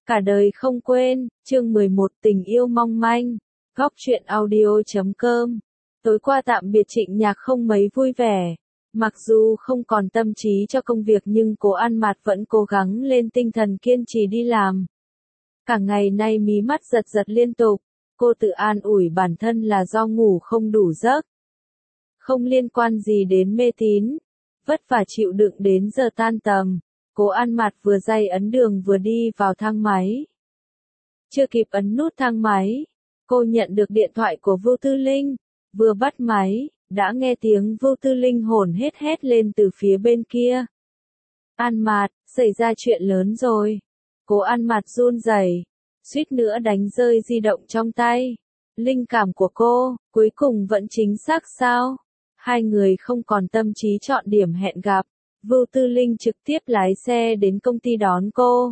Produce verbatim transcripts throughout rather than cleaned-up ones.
Cả đời không quên, chương mười một tình yêu mong manh, góc truyện audio chấm com. Tối qua tạm biệt Trịnh Nhạc không mấy vui vẻ. Mặc dù không còn tâm trí cho công việc nhưng cô An Mạt vẫn cố gắng lên tinh thần kiên trì đi làm. Cả ngày nay mí mắt giật giật liên tục, cô tự an ủi bản thân là do ngủ không đủ giấc. Không liên quan gì đến mê tín, vất vả chịu đựng đến giờ tan tầm. Cố An Mạt vừa day ấn đường vừa đi vào thang máy. Chưa kịp ấn nút thang máy, cô nhận được điện thoại của Vưu Tư Linh. Vừa bắt máy, đã nghe tiếng Vưu Tư Linh hổn hét hét lên từ phía bên kia. An Mạt, xảy ra chuyện lớn rồi. Cố An Mạt run rẩy, suýt nữa đánh rơi di động trong tay. Linh cảm của cô, cuối cùng vẫn chính xác sao? Hai người không còn tâm trí chọn điểm hẹn gặp. Vưu Tư Linh trực tiếp lái xe đến công ty đón cô.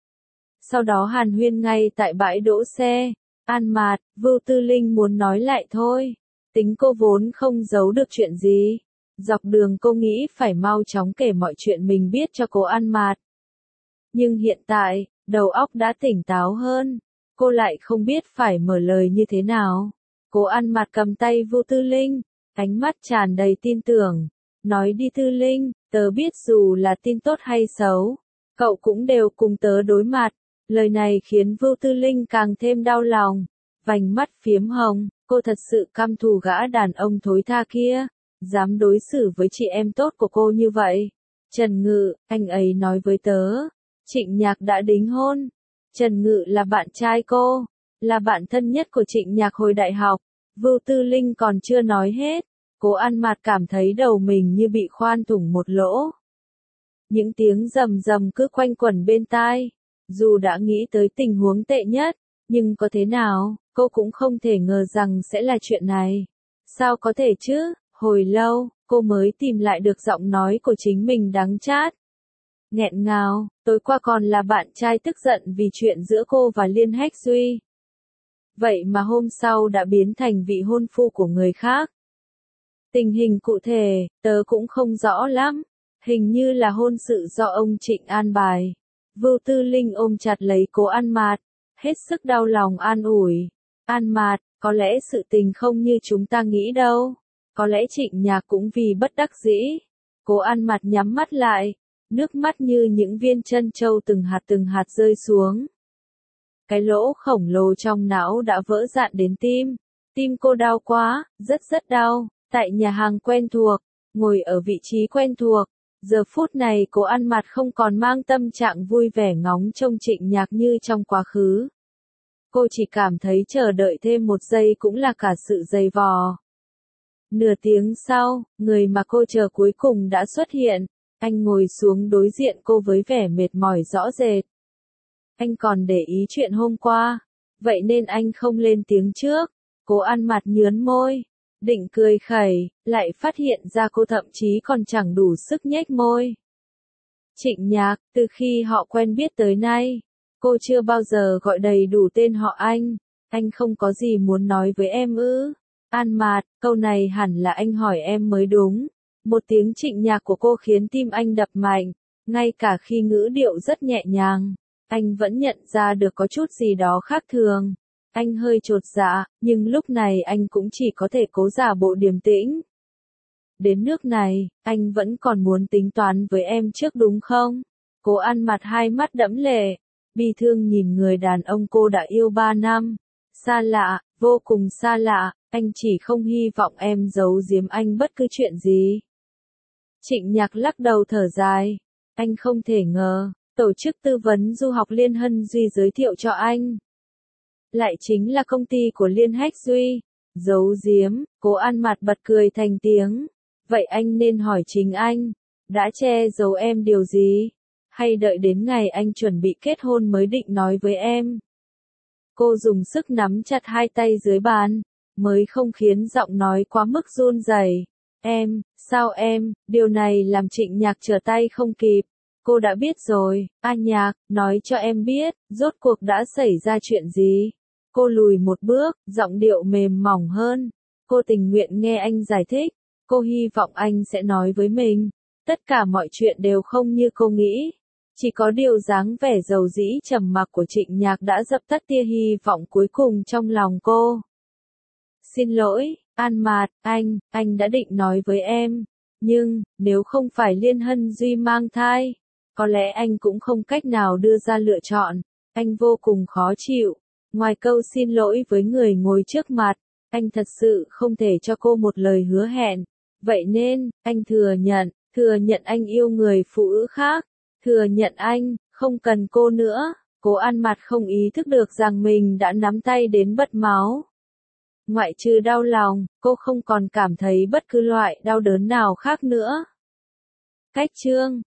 Sau đó hàn huyên ngay tại bãi đỗ xe. An Mạt, Vưu Tư Linh muốn nói lại thôi. Tính cô vốn không giấu được chuyện gì. Dọc đường cô nghĩ phải mau chóng kể mọi chuyện mình biết cho cô An Mạt. Nhưng hiện tại, đầu óc đã tỉnh táo hơn. Cô lại không biết phải mở lời như thế nào. Cô An Mạt cầm tay Vưu Tư Linh, ánh mắt tràn đầy tin tưởng. Nói đi Tư Linh, tớ biết dù là tin tốt hay xấu, cậu cũng đều cùng tớ đối mặt. Lời này khiến Vưu Tư Linh càng thêm đau lòng. Vành mắt phiếm hồng, cô thật sự căm thù gã đàn ông thối tha kia. Dám đối xử với chị em tốt của cô như vậy. Trần Ngự, anh ấy nói với tớ. Trịnh Nhạc đã đính hôn. Trần Ngự là bạn trai cô. Là bạn thân nhất của Trịnh Nhạc hồi đại học. Vưu Tư Linh còn chưa nói hết. Cố An Mạt cảm thấy đầu mình như bị khoan thủng một lỗ. Những tiếng rầm rầm cứ quanh quẩn bên tai. Dù đã nghĩ tới tình huống tệ nhất, nhưng có thế nào, cô cũng không thể ngờ rằng sẽ là chuyện này. Sao có thể chứ? Hồi lâu, cô mới tìm lại được giọng nói của chính mình đắng chát. Nghẹn ngào, tối qua còn là bạn trai tức giận vì chuyện giữa cô và Liên Hách Duy. Vậy mà hôm sau đã biến thành vị hôn phu của người khác. Tình hình cụ thể, tớ cũng không rõ lắm. Hình như là hôn sự do ông Trịnh an bài. Vưu Tư Linh ôm chặt lấy Cố An Mạt, hết sức đau lòng an ủi. An Mạt, có lẽ sự tình không như chúng ta nghĩ đâu. Có lẽ Trịnh Nhạc cũng vì bất đắc dĩ. Cố An Mạt nhắm mắt lại, nước mắt như những viên trân châu từng hạt từng hạt rơi xuống. Cái lỗ khổng lồ trong não đã vỡ dạn đến tim. Tim cô đau quá, rất rất đau. Tại nhà hàng quen thuộc, ngồi ở vị trí quen thuộc, giờ phút này Cố An Mạt không còn mang tâm trạng vui vẻ ngóng trông Trịnh Nhạc như trong quá khứ. Cô chỉ cảm thấy chờ đợi thêm một giây cũng là cả sự dày vò. Nửa tiếng sau, người mà cô chờ cuối cùng đã xuất hiện. Anh ngồi xuống đối diện cô với vẻ mệt mỏi rõ rệt. Anh còn để ý chuyện hôm qua, vậy nên anh không lên tiếng trước. Cố An Mạt nhướn môi, định cười khẩy, lại phát hiện ra cô thậm chí còn chẳng đủ sức nhếch môi. Trịnh Nhạc, từ khi họ quen biết tới nay, cô chưa bao giờ gọi đầy đủ tên họ anh. Anh không có gì muốn nói với em ư? An Mạt, câu này hẳn là anh hỏi em mới đúng. Một tiếng Trịnh Nhạc của cô khiến tim anh đập mạnh, ngay cả khi ngữ điệu rất nhẹ nhàng, anh vẫn nhận ra được có chút gì đó khác thường. Anh hơi chột dạ, nhưng lúc này anh cũng chỉ có thể cố giả bộ điềm tĩnh. Đến nước này, anh vẫn còn muốn tính toán với em trước đúng không? Cố An Mạt hai mắt đẫm lệ, bi thương nhìn người đàn ông cô đã yêu ba năm. Xa lạ, vô cùng xa lạ, anh chỉ không hy vọng em giấu giếm anh bất cứ chuyện gì. Trịnh Nhạc lắc đầu thở dài. Anh không thể ngờ, tổ chức tư vấn du học Liên Hân Duy giới thiệu cho anh. Lại chính là công ty của Liên Hách Duy. Giấu giếm, Cố An Mạt bật cười thành tiếng. Vậy anh nên hỏi chính anh, đã che giấu em điều gì? Hay đợi đến ngày anh chuẩn bị kết hôn mới định nói với em? Cô dùng sức nắm chặt hai tay dưới bàn, mới không khiến giọng nói quá mức run rẩy. Em, sao em, điều này làm Trịnh Nhạc trở tay không kịp. Cô đã biết rồi, An Nhạc, nói cho em biết, rốt cuộc đã xảy ra chuyện gì. Cô lùi một bước, giọng điệu mềm mỏng hơn. Cô tình nguyện nghe anh giải thích. Cô hy vọng anh sẽ nói với mình. Tất cả mọi chuyện đều không như cô nghĩ. Chỉ có điều dáng vẻ dầu dĩ trầm mặc của Trịnh Nhạc đã dập tắt tia hy vọng cuối cùng trong lòng cô. Xin lỗi, An Mạt, anh, anh đã định nói với em. Nhưng, nếu không phải Liên Hân Duy mang thai, có lẽ anh cũng không cách nào đưa ra lựa chọn. Anh vô cùng khó chịu. Ngoài câu xin lỗi với người ngồi trước mặt, anh thật sự không thể cho cô một lời hứa hẹn. Vậy nên, anh thừa nhận, thừa nhận anh yêu người phụ nữ khác. Thừa nhận anh, không cần cô nữa. Cố An Mạt không ý thức được rằng mình đã nắm tay đến bật máu. Ngoại trừ đau lòng, cô không còn cảm thấy bất cứ loại đau đớn nào khác nữa. Cách chương